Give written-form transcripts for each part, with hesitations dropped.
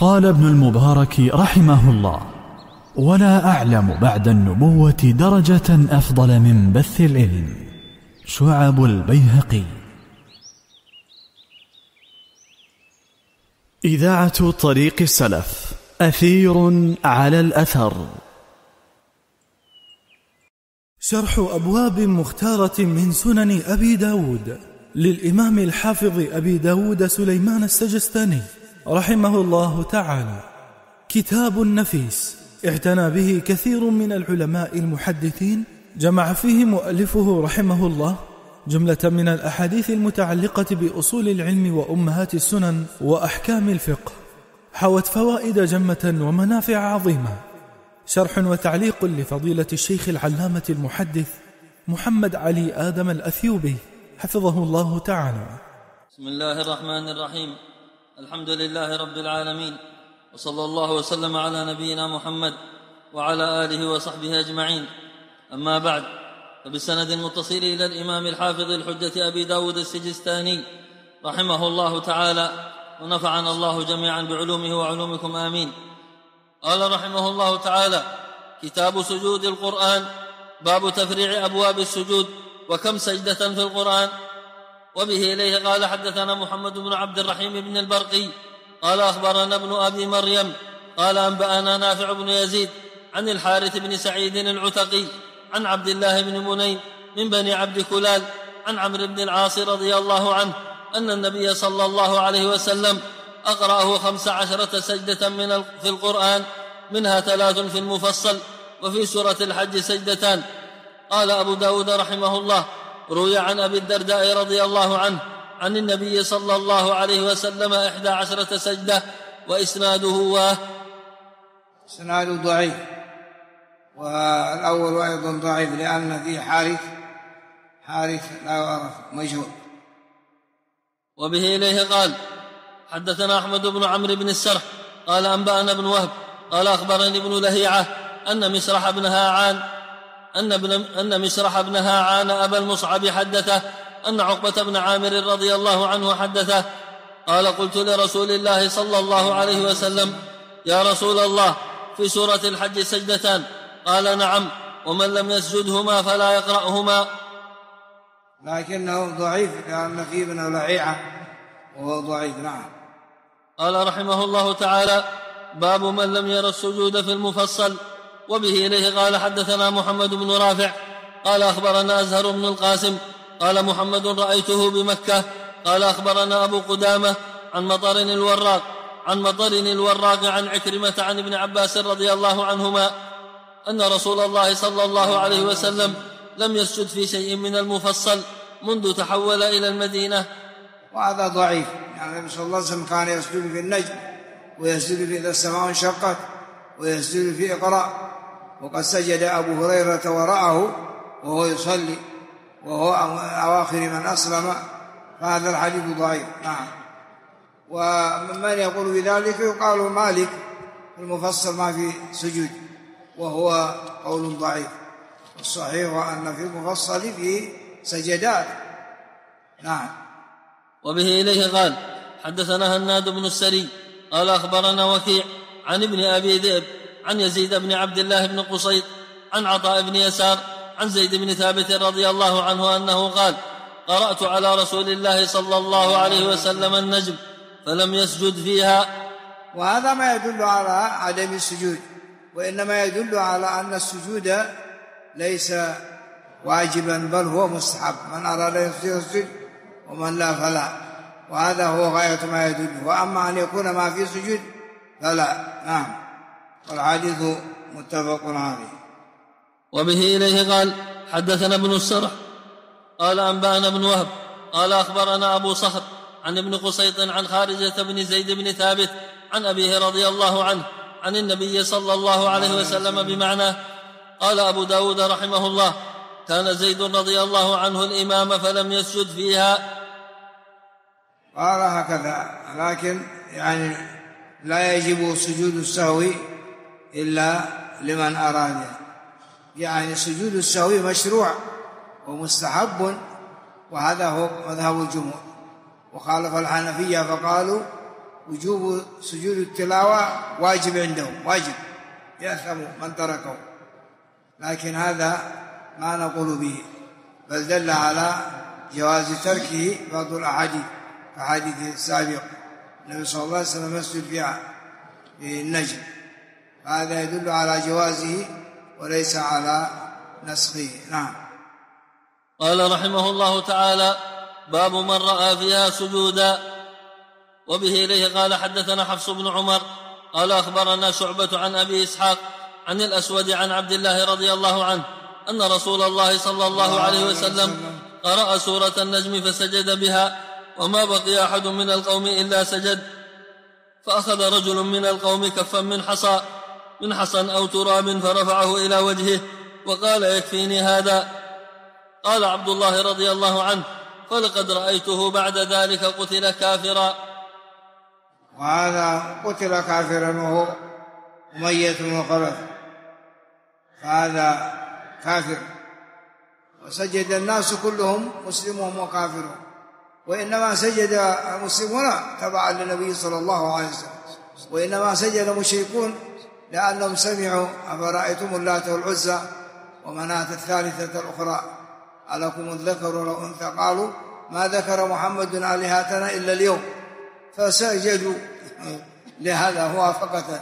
قال ابن المبارك رحمه الله: ولا أعلم بعد النبوة درجة أفضل من بث العلم. شعب البيهقي. إذاعة طريق السلف، أثير على الأثر. شرح أبواب مختارة من سنن أبي داود للإمام الحافظ أبي داود سليمان السجستاني رحمه الله تعالى، كتاب نفيس اعتنى به كثير من العلماء المحدثين، جمع فيه مؤلفه رحمه الله جملة من الأحاديث المتعلقة بأصول العلم وأمهات السنن وأحكام الفقه، حوت فوائد جمة ومنافع عظيمة. شرح وتعليق لفضيلة الشيخ العلامة المحدث محمد علي آدم الأثيوبي حفظه الله تعالى. بسم الله الرحمن الرحيم. الحمد لله رب العالمين، وصلى الله وسلم على نبينا محمد وعلى آله وصحبه أجمعين. أما بعد، فبالسند المتصل إلى الإمام الحافظ الحجة أبي داود السجستاني رحمه الله تعالى، ونفعنا الله جميعا بعلومه وعلومكم آمين. قال رحمه الله تعالى: كتاب سجود القرآن، باب تفريع أبواب السجود وكم سجدة في القرآن. وبه إليه قال: حدثنا محمد بن عبد الرحيم بن البرقي قال: أخبرنا ابن أبي مريم قال: أنبأنا نافع بن يزيد عن الحارث بن سعيد العتقي عن عبد الله بن منين من بني عبد كلال عن عمرو بن العاص رضي الله عنه أن النبي صلى الله عليه وسلم أقرأه 15 سجدة في القرآن، منها 3 في المفصل، وفي سورة الحج سجدتان. قال أبو داود رحمه الله: روي عن أبي الدرداء رضي الله عنه عن النبي صلى الله عليه وسلم 11 سجدة، وإسناده إسناده ضعيف، والأول أيضا ضعيف لأن فيه حارث لا يعرف مجهول. وبه إليه قال: حدثنا أحمد بن عمرو بن السرح قال: أنبأنا بن وهب قال: أخبرني ابن لهيعة أن مشرح بن هاعان أبا المصعب حدثه أن عقبة بن عامر رضي الله عنه حدثه قال: قلت لرسول الله صلى الله عليه وسلم: يا رسول الله، في سورة الحج سجدتان؟ قال: نعم، ومن لم يسجدهما فلا يقرأهما. لكنه ضعيف لأن فيه ابن لهيعة وهو ضعيف. نعم. قال رحمه الله تعالى: باب من لم ير السجود في المفصل. وبه إليه قال: حدثنا محمد بن رافع قال: أخبرنا أزهر بن القاسم قال: محمد رأيته بمكة. قال: أخبرنا أبو قدامة عن مطر الوراق عن عكرمة عن ابن عباس رضي الله عنهما أن رسول الله صلى الله عليه وسلم لم يسجد في شيء من المفصل منذ تحول إلى المدينة. وهذا ضعيف، يعني النبي صلى الله عليه وسلم كان يسجد في النجم، ويسجد في إذا السماء انشقت، ويسجد في اقرأ، وقد سجد أبو هريرة وراءه وهو يصلي وهو أواخر من أسلم، فهذا الحديث ضعيف. نعم. ومن يقول بذلك يقال مالك، المفصل ما في سجود، وهو قول ضعيف. الصحيح أن في المفصل فيه سجدات. نعم. وبه إليه قال: حدثنا هناد بن السري قال: أخبرنا وكيع عن ابن أبي ذئب عن يزيد بن عبد الله بن قصيد عن عطاء بن يسار عن زيد بن ثابت رضي الله عنه أنه قال: قرأت على رسول الله صلى الله عليه وسلم النجم فلم يسجد فيها. وهذا ما يدل على عدم السجود، وإنما يدل على أن السجود ليس واجبا بل هو مستحب، من أراد أن يسجد ومن لا فلا، وهذا هو غاية ما يدل. وأما أن يكون ما في سجود فلا. نعم. والحديث متفق عليه. وبه إليه قال: حدثنا ابن السرح قال: أنبأنا بن وهب قال: أخبرنا أبو صخر عن ابن قسيط عن خارجة بن زيد بن ثابت عن أبيه رضي الله عنه عن النبي صلى الله عليه وسلم بمعناه. قال أبو داود رحمه الله: كان زيد رضي الله عنه الإمام فلم يسجد فيها. قال هكذا، لكن يعني لا يجب سجود السهو إلا لمن أراد، يعني سجود السهو مشروع ومستحب، وهذا هو مذهب الجمهور. وخالف الحنفية فقالوا وجوب سجود التلاوة واجب عندهم، واجب يأثم من تركه، لكن هذا ما نقول به، بل دل على جواز تركه بعض الأحاديث كحديث السابق النبي صلى الله عليه وسلم يسجد في النجم، هذا يدل على جوازه وليس على نسخه. نعم. قال رحمه الله تعالى: باب من رأى فيها سجودا. وبه إليه قال حدثنا حفص بن عمر قال أخبرنا شعبة عن أبي إسحاق عن الأسود عن عبد الله رضي الله عنه أن رسول الله صلى الله عليه وسلم قرأ سورة النجم فسجد بها، وما بقي أحد من القوم إلا سجد، فأخذ رجل من القوم كفا من حصى أو تراب فرفعه إلى وجهه وقال: يكفيني هذا. قال عبد الله رضي الله عنه: فلقد رأيته بعد ذلك قتل كافرا. وهذا قتل كافرا وهو أمية بن خلف، فهذا كافر، وسجد الناس كلهم مسلمون وكافرون، وإنما سجد المسلمون تبعا للنبي صلى الله عليه وسلم، وإنما سجد المشركون لأنهم سمعوا: أفرأيتم اللات والعزى ومناة الثالثة الأخرى ألكم الذكر والأنثى؟ قالوا: ما ذكر محمد آلهتنا إلا اليوم، فسجدوا لهذا موافقة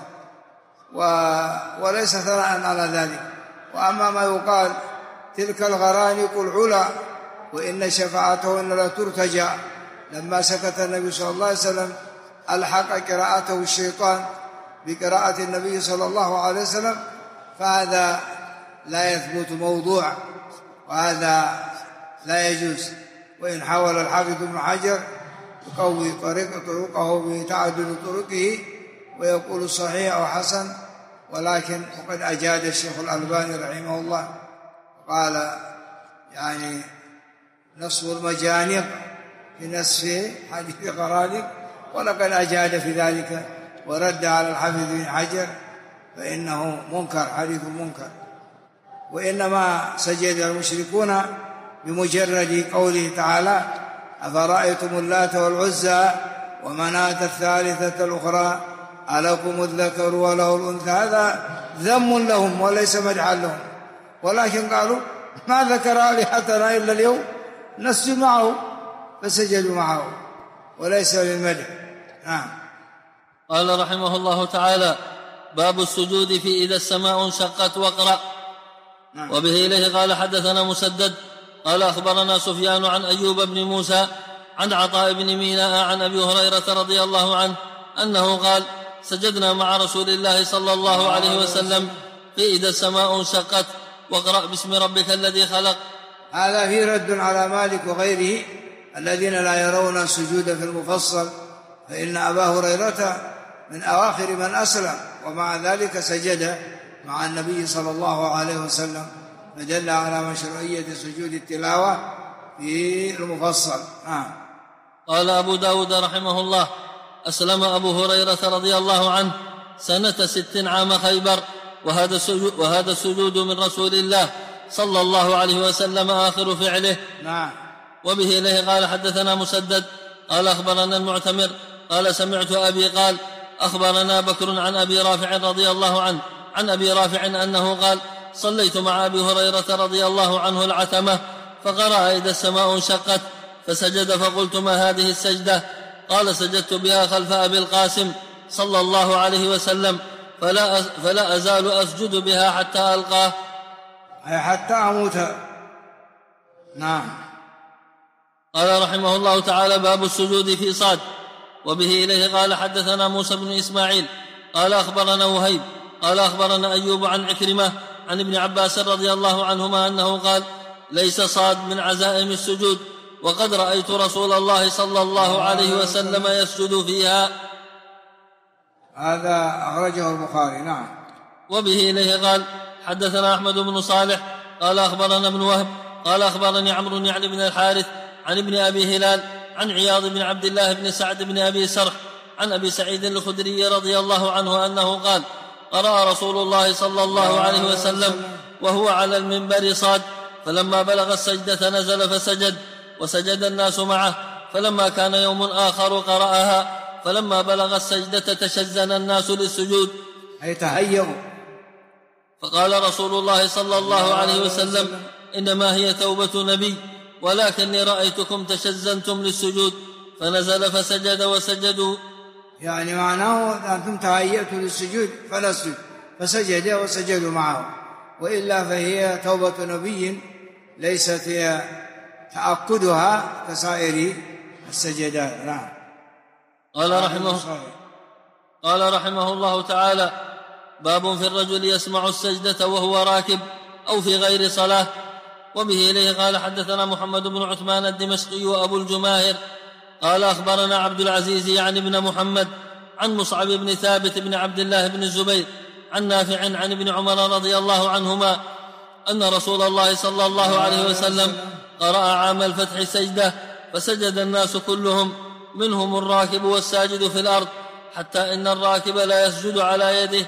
وليس ثناء على ذلك. وأما ما يقال: تلك الغرانيق العلا وإن شفاعتهن لا ترتجى، لما سكت النبي صلى الله عليه وسلم ألحق قراءته الشيطان بقراءة النبي صلى الله عليه وسلم، فهذا لا يثبت موضوع، وهذا لا يجوز. وإن حاول الحافظ ابن حجر يقوي طرقه بتعدد طرقه ويقول صحيح أو حسن، ولكن وقد أجاد الشيخ الألباني رحمه الله قال: يعني نصب المجانق في نصف حديث غرانيق، ولقد أجاد في ذلك ورد على الحافظ ابن حجر، فإنه منكر، حديث منكر. وإنما سجد المشركون بمجرد قوله تعالى: أفرأيتم اللات والعزى ومناة الثالثة الأخرى ألكم الذكر وله الأنثى، هذا ذم لهم وليس مدحا لهم، ولكن قالوا: ما ذكر آلهتنا إلا اليوم، نسجد معه، فسجدوا معه، وليس للمدح. قال رحمه الله تعالى: باب السجود في إذا السماء انشقت واقرأ. وبه إليه قال حدثنا مسدد قال أخبرنا سفيان عن أيوب بن موسى عن عطاء بن ميناء عن أبي هريرة رضي الله عنه أنه قال: سجدنا مع رسول الله صلى الله عليه وسلم في إذا السماء انشقت واقرأ باسم ربك الذي خلق. هذا في رد على مالك وغيره الذين لا يرون السجود في المفصل، فإن أبا هريرة من أواخر من أسلم، ومع ذلك سجد مع النبي صلى الله عليه وسلم، فدل على مشروعية سجود التلاوة في المفصل. قال أبو داود رحمه الله: أسلم أبو هريرة رضي الله عنه سنة 6 عام خيبر، وهذا السجود من رسول الله صلى الله عليه وسلم آخر فعله. وبه إليه قال حدثنا مسدد قال أخبرنا المعتمر قال سمعت أبي قال: أخبرنا بكر عن أبي رافع رضي الله عنه عن أبي رافع أنه قال: صليت مع أبي هريرة رضي الله عنه العتمة، فقرأ إذا السماء انشقت فسجد، فقلت: ما هذه السجدة؟ قال: سجدت بها خلف أبي القاسم صلى الله عليه وسلم، فلا أزال أسجد بها حتى ألقاه، حتى أموت. قال رحمه الله تعالى: باب السجود في صاد. وبه إليه قال حدثنا موسى بن إسماعيل قال أخبرنا وهيب قال أخبرنا أيوب عن عكرمة عن ابن عباس رضي الله عنهما أنه قال: ليس صاد من عزائم السجود، وقد رأيت رسول الله صلى الله عليه وسلم يسجد فيها. هذا أخرجه البخاري. وبه إليه قال حدثنا أحمد بن صالح قال أخبرنا ابن وهب قال أخبرني عمرو يعني بن الحارث عن ابن أبي هلال عن عياض بن عبد الله بن سعد بن أبي سرح عن أبي سعيد الخدري رضي الله عنه أنه قال: قرأ رسول الله صلى الله عليه وسلم وهو على المنبر صاد، فلما بلغ السجدة نزل فسجد، وسجد الناس معه، فلما كان يوم آخر قرأها فلما بلغ السجدة تشزن الناس للسجود أي تهيئوا. فقال رسول الله صلى الله عليه وسلم: إنما هي توبة نبي، ولكني رأيتكم تشزنتم للسجود. فنزل فسجد وسجدوا. يعني معناه أنتم تهيأتوا للسجود فنسجد، فسجد وسجدوا معه، وإلا فهي توبة نبي ليست هي تأكدها كسائر السجدات. نعم. قال رحمه الله تعالى: باب في الرجل يسمع السجدة وهو راكب أو في غير صلاة. وبه إليه قال: حدثنا محمد بن عثمان الدمشقي وأبو الجماهر قال: أخبرنا عبد العزيز يعني بن محمد عن مصعب بن ثابت بن عبد الله بن الزبير عن نافع عن ابن عمر رضي الله عنهما أن رسول الله صلى الله عليه وسلم قرأ عام الفتح سجدة، فسجد الناس كلهم، منهم الراكب والساجد في الأرض، حتى إن الراكب لا يسجد على يده.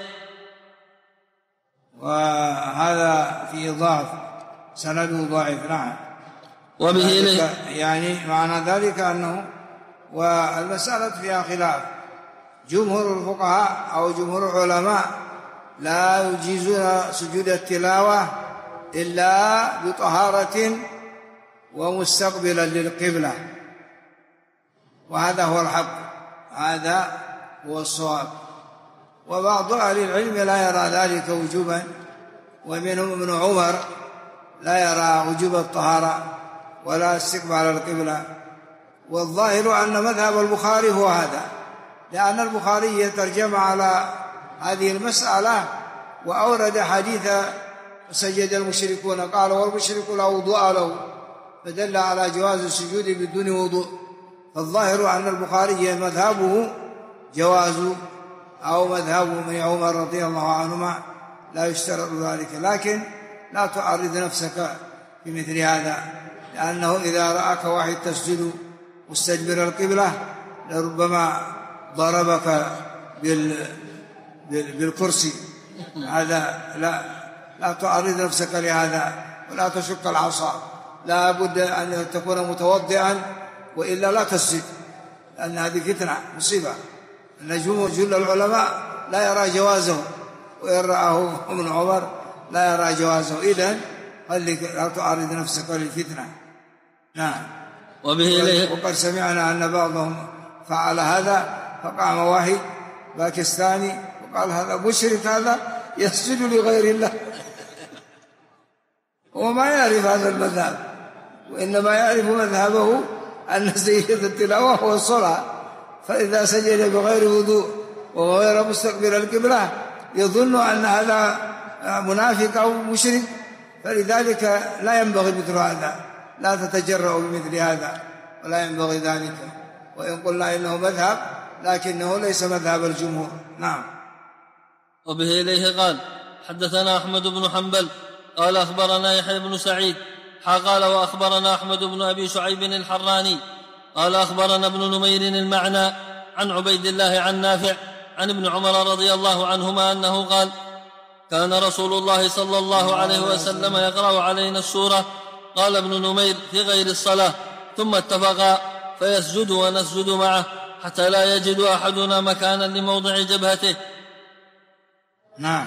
وهذا فيه ضعف، سنده ضعيف. نعم. وبه إليه يعني معنى ذلك أنه، والمسألة فيها خلاف، جمهور الفقهاء أو جمهور العلماء لا يجيزون سجود التلاوة إلا بطهارة ومستقبلا للقبلة، وهذا هو الحق، هذا هو الصواب. وبعض أهل العلم لا يرى ذلك وجوبا، ومنهم ابن عمر لا يرى وجوب الطهارة ولا استقبال القبلة. والظاهر أن مذهب البخاري هو هذا، لأن البخاري ترجم على هذه المسألة وأورد حديث سجد المشركون، قال: والمشرك لا وضوء له، فدل على جواز السجود بدون وضوء. فالظاهر أن البخاري مذهبه جواز، أو مذهب ابن عمر رضي الله عنهما لا يشترط ذلك. لكن لا تعرض نفسك بمثل هذا، لأنه إذا رأك واحد تسجد مستدبر القبلة لربما ضربك بالكرسي. هذا لا تعرض نفسك لهذا، ولا تشق العصا، لا بد أن تكون متوضئا، وإلا لا تسجد، لأن هذه فتنة مصيبة. النجوم جل العلماء لا يرى جوازه، وإن رآه ابن عمر لا يرى جوازه. إذن لا تعرض نفسك للفتنة. نعم. وقد سمعنا أن بعضهم فعل هذا، فقام واحد باكستاني وقال: هذا مشرك، هذا يسجد لغير الله. هو ما يعرف هذا المذهب، وإنما يعرف مذهبه أن سيد التلاوة هو الصلاة، فإذا سجد بغير وضوء وغير مستقبل القبلة يظن أن هذا منافق أو مشرك، فلذلك لا ينبغي مثل هذا، لا تتجرأ بمثل هذا، ولا ينبغي ذلك. وإن قلنا إنه مذهب، لكنه ليس مذهب الجمهور. نعم. وبه إليه قال: حدثنا أحمد بن حنبل قال: أخبرنا يحيى بن سعيد قال: وأخبرنا أحمد بن أبي شعيب الحراني قال: أخبرنا ابن نمير المعنى عن عبيد الله عن نافع عن ابن عمر رضي الله عنهما أنه قال: كان رسول الله صلى الله عليه وسلم يقرأ علينا السورة. قال ابن نمير: في غير الصلاة، ثم اتفقا فيسجد ونسجد معه حتى لا يجد أحدنا مكانا لموضع جبهته. نعم.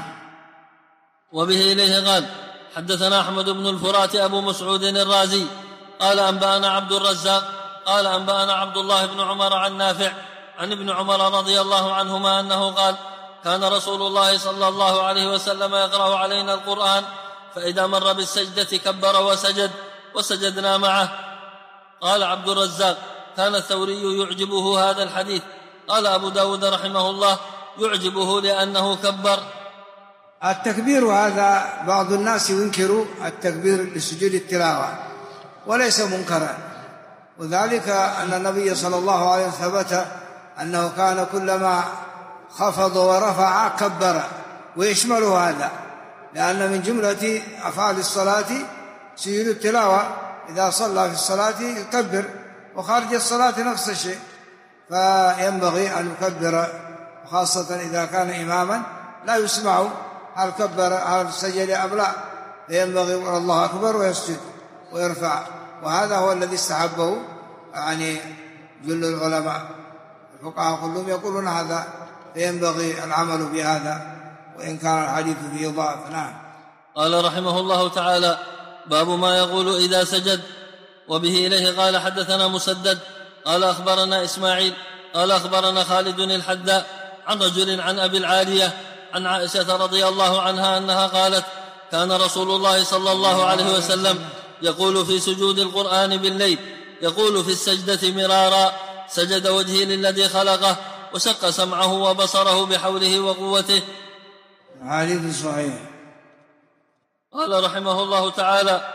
وبه إليه قال: حدثنا أحمد بن الفرات أبو مسعود الرازي قال: أنبأنا عبد الرزاق قال: أنبأنا عبد الله بن عمر عن نافع عن ابن عمر رضي الله عنهما أنه قال: كان رسول الله صلى الله عليه وسلم يقرأ علينا القرآن، فإذا مر بالسجدة كبر وسجد وسجدنا معه. قال عبد الرزاق: كان الثوري يعجبه هذا الحديث. قال أبو داود رحمه الله: يعجبه لأنه كبر. التكبير هذا بعض الناس ينكر التكبير لسجود التلاوة، وليس منكرا، وذلك أن النبي صلى الله عليه وسلم ثبت أنه كان كلما خفض ورفع كبر، ويشمل هذا، لأن من جملة أفعال الصلاة سجود التلاوة. إذا صلى في الصلاة يكبر، وخارج الصلاة نفس الشيء، فينبغي أن يكبر، وخاصة إذا كان إماما لا يسمع هل كبر هل سجد أم لا، فينبغي يقول الله أكبر ويسجد ويرفع. وهذا هو الذي استحبه يعني جل العلماء، الفقهاء كلهم يقولون هذا، فينبغي العمل بهذا وإن كان الحديث فيه ضعف. نعم. قال رحمه الله تعالى: باب ما يقول إذا سجد. وبه إليه قال حدثنا مسدد قال أخبرنا إسماعيل قال أخبرنا خالد الحداء عن رجل عن أبي العالية عن عائشة رضي الله عنها أنها قالت: كان رسول الله صلى الله عليه وسلم يقول في سجود القرآن بالليل، يقول في السجدة مرارا: سجد وجهي للذي خلقه وشق سمعه وبصره بحوله وقوته. حديث صحيح. قال رحمه الله تعالى: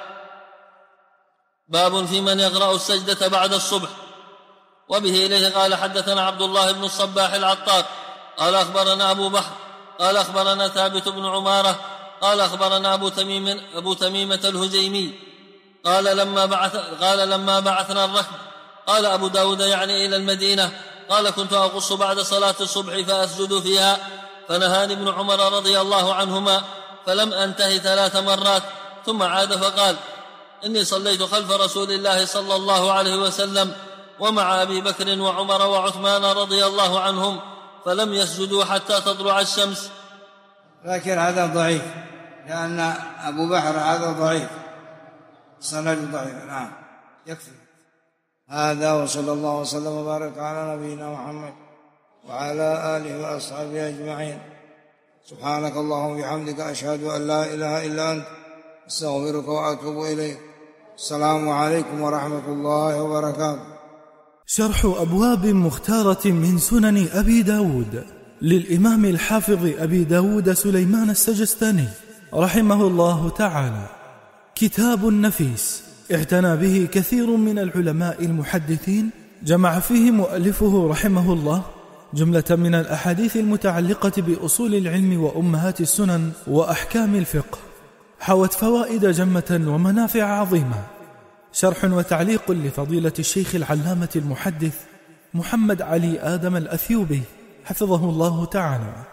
باب في من يقرأ السجدة بعد الصبح. وبه إليه قال حدثنا عبد الله بن الصباح العطار قال أخبرنا أبو بحر قال أخبرنا ثابت بن عمارة قال أخبرنا أبو تميمة الهجيمي قال لما بعثنا الركب، قال أبو داود يعني إلى المدينة، قال: كنت أقص بعد صلاة الصبح فأسجد فيها، فنهاني ابن عمر رضي الله عنهما فلم أنتهي 3 مرات، ثم عاد فقال: إني صليت خلف رسول الله صلى الله عليه وسلم ومع أبي بكر وعمر وعثمان رضي الله عنهم فلم يسجدوا حتى تطلع الشمس. لكن هذا ضعيف، لأن أبو بحر هذا ضعيف، سند ضعيف. نعم. يكفي هذا. وصلى الله وسلم وبارك على نبينا محمد وعلى آله وأصحابه أجمعين. سبحانك اللهم وبحمدك، أشهد أن لا إله إلا أنت، أستغفرك وأتوب إليك. السلام عليكم ورحمة الله وبركاته. شرح أبواب مختارة من سنن أبي داود للإمام الحافظ أبي داود سليمان السجستاني رحمه الله تعالى. كتاب نفيس اعتنى به كثير من العلماء المحدثين، جمع فيه مؤلفه رحمه الله جملة من الأحاديث المتعلقة بأصول العلم وأمهات السنن وأحكام الفقه، حوت فوائد جمة ومنافع عظيمة. شرح وتعليق لفضيلة الشيخ العلامة المحدث محمد علي آدم الأثيوبي حفظه الله تعالى.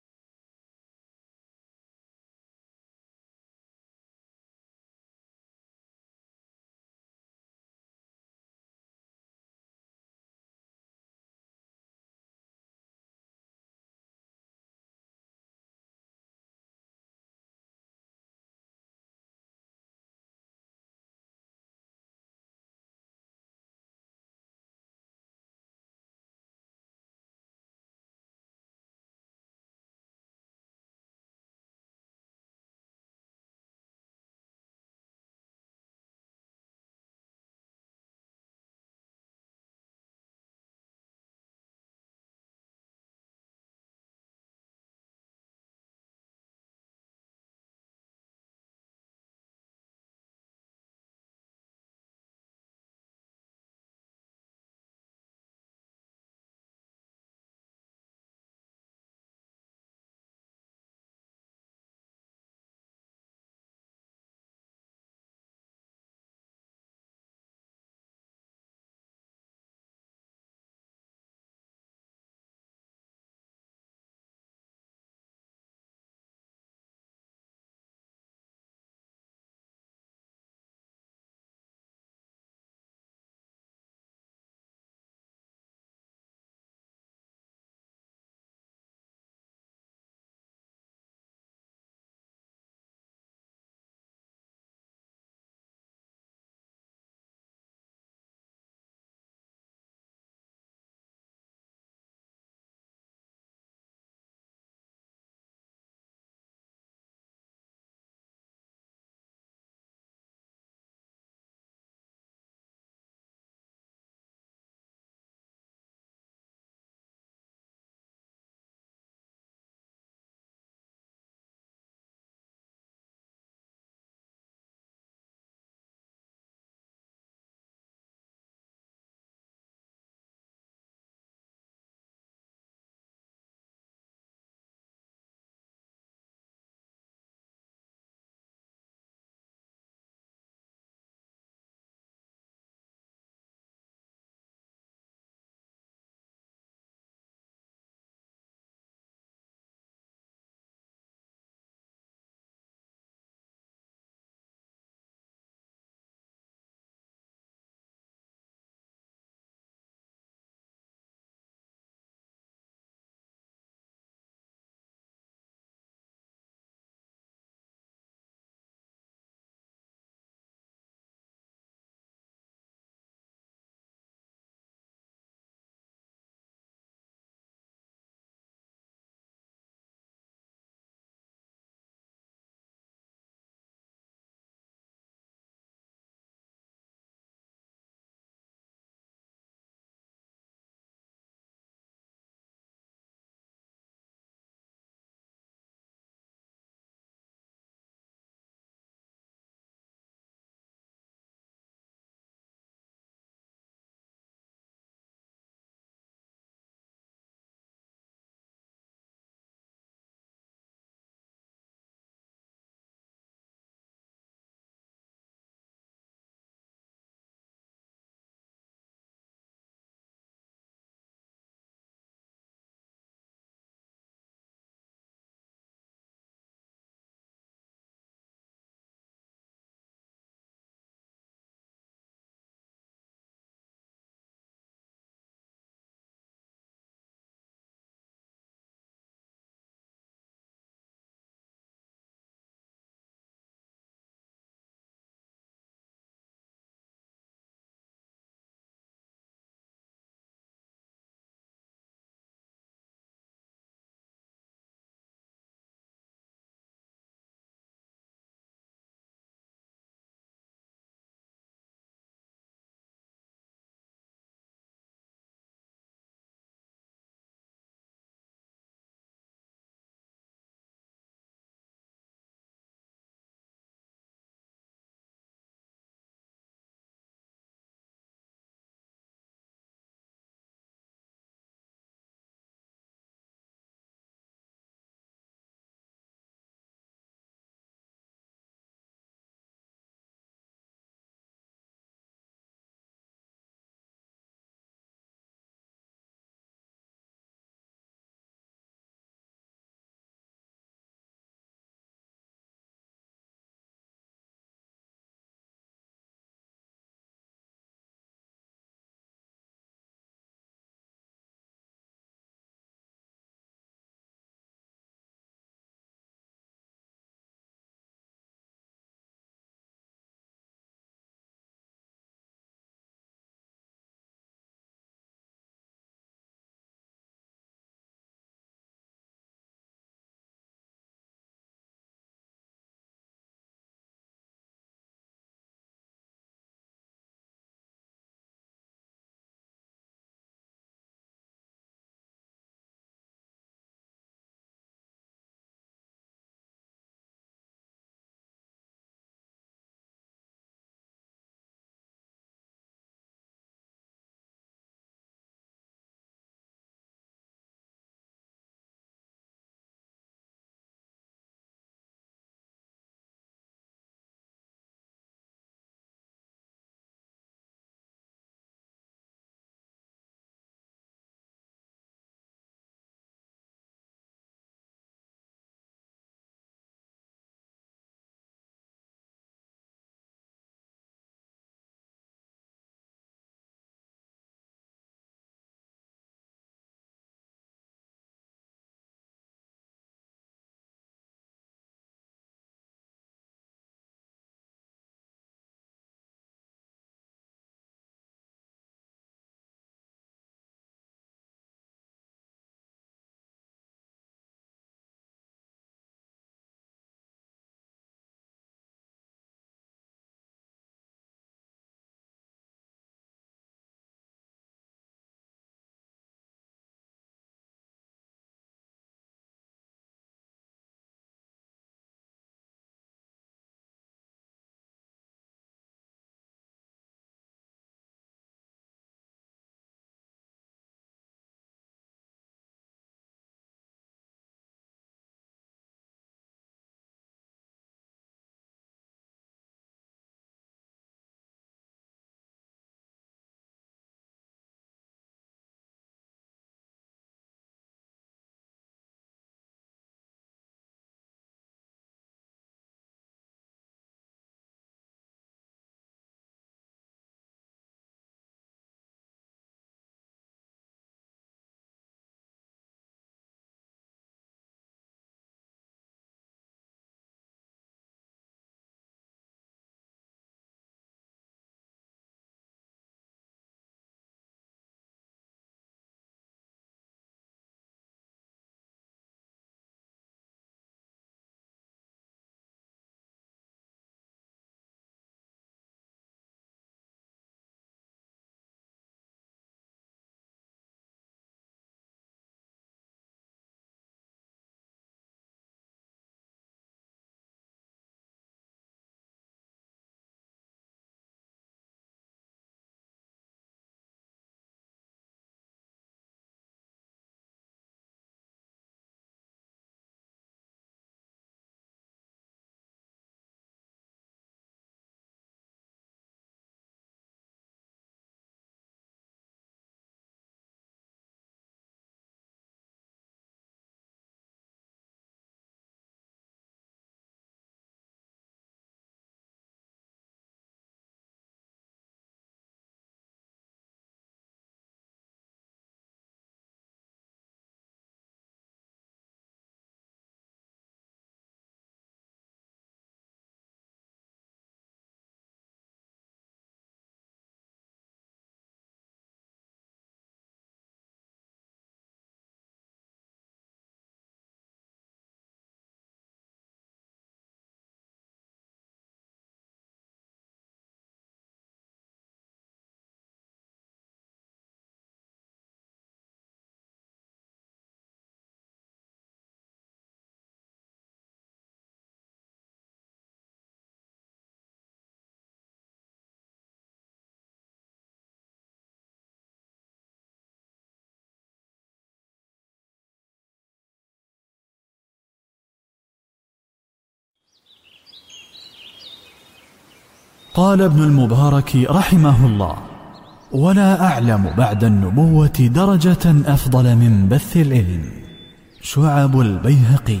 قال ابن المبارك رحمه الله: ولا أعلم بعد النبوة درجة أفضل من بث العلم. شعب البيهقي.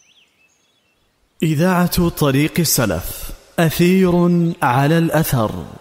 إذاعة طريق السلف، أثير على الأثر.